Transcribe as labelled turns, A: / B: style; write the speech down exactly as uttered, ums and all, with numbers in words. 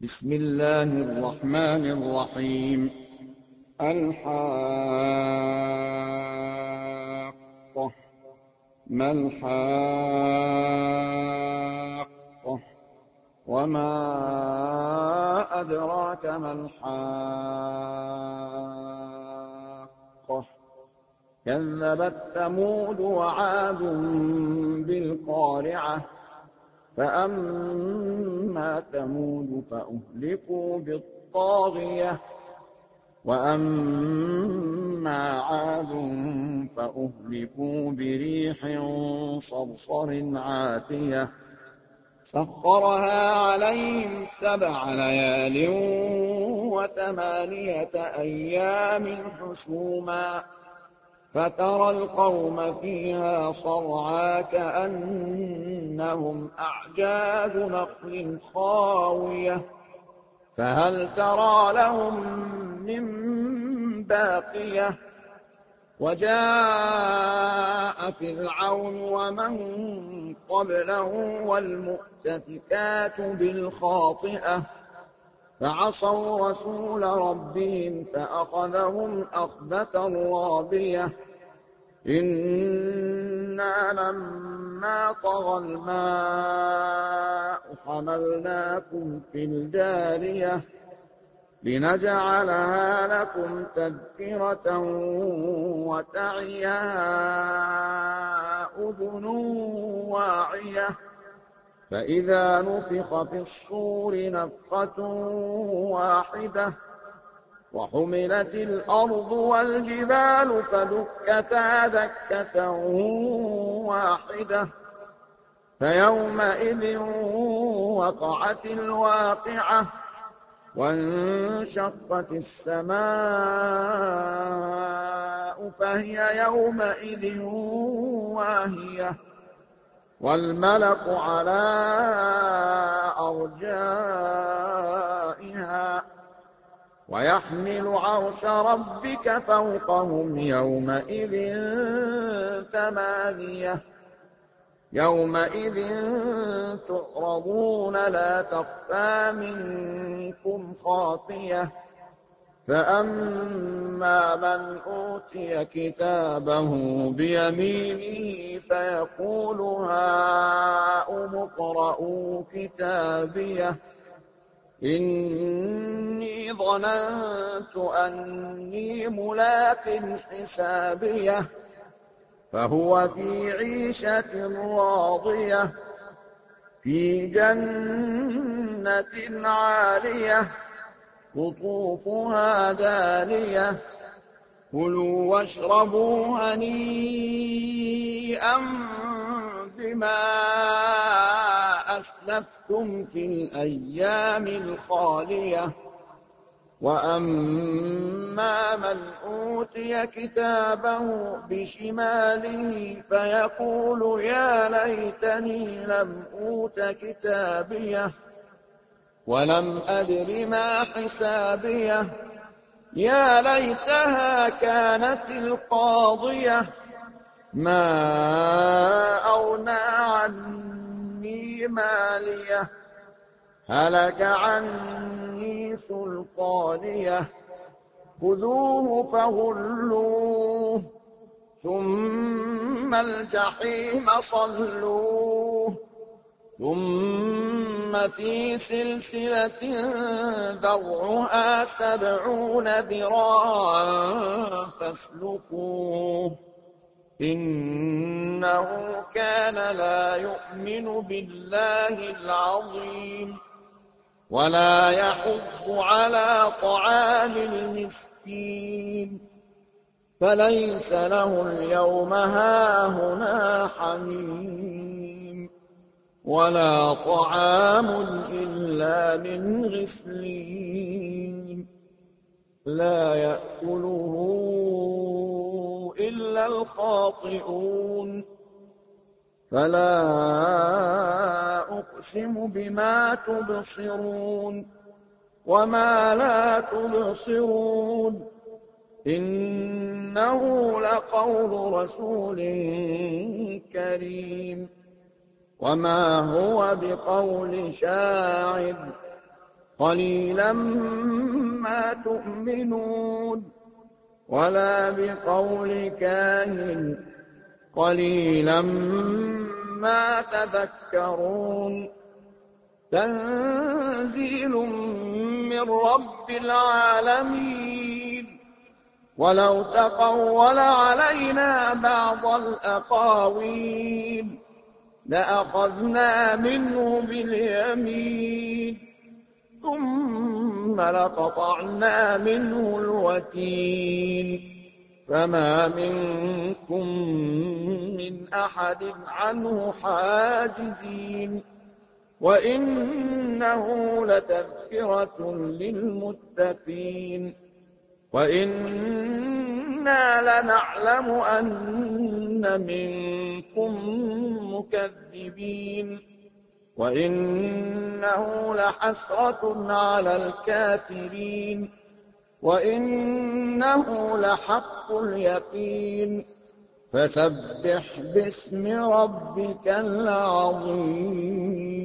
A: بسم الله الرحمن الرحيم. الحاقة ما الحاقة وما أدراك ما الحاقة كذبت ثمود وعاد بالقارعة فأما ثمود فأهلكوا بالطاغية وأما عاد فأهلكوا بريح صرصر عاتية سخرها عليهم سبع ليال وثمانية أيام حسوما فترى القوم فيها صرعى كأنهم أعجاز نخل خاوية فهل ترى لهم من باقية وجاء فرعون ومن قبله والمؤتفكات بالخاطئة فعصوا رسول ربهم فأخذهم أخذة رابية إنا لما طغى الماء حملناكم في الجارية لنجعلها لكم تذكرة وتعيها أذن واعية فإذا نفخ في الصور نفخة واحدة وحملت الأرض والجبال فدكتا دكة واحدة فيومئذ وقعت الواقعة وانشقت السماء فهي يومئذ واهية والملك على أرجائها ويحمل عرش ربك فوقهم يومئذ ثمانية يومئذ تعرضون لا تخفى منكم خافية فأما من أوتي كتابه بيمينه فيقول هاؤم اقرءوا كتابيه إني ظننت أني ملاق حسابيه فهو في عيشة راضية في جنة عالية قطوفها دانية كلوا واشربوا هنيئا بما أسلفتم في الأيام الخالية وأما من أوتي كتابه بشماله فيقول يا ليتني لم أوت كتابيه ولم أدر ما حسابيه يا ليتها كانت القاضية ما أغنى عني ماليه هلك عني سلطانيه خذوه فغلوه ثم الجحيم صلوه ثم في سلسلة ذرعها سبعون ذراعا فاسلكوه إنه كان لا يؤمن بالله العظيم ولا يحض على طعام المسكين فليس له اليوم هاهنا حميم ولا طعام إلا من غسلين لا يأكله إلا الخاطئون فلا أقسم بما تبصرون وما لا تبصرون إنه لقول رسول كريم وما هو بقول شاعر قليلا ما تؤمنون ولا بقول كاهن قليلا ما تذكرون تنزيل من رب العالمين ولو تقول علينا بعض الأقاويل لأخذنا منه باليمين ثم لقطعنا منه الوتين فما منكم من أحد عنه حاجزين وإنه لتذكرة للمتقين وإنا لنعلم أن منكم مكذبين وإنه لحسرة على الكافرين وإنه لحق اليقين فسبح باسم ربك العظيم.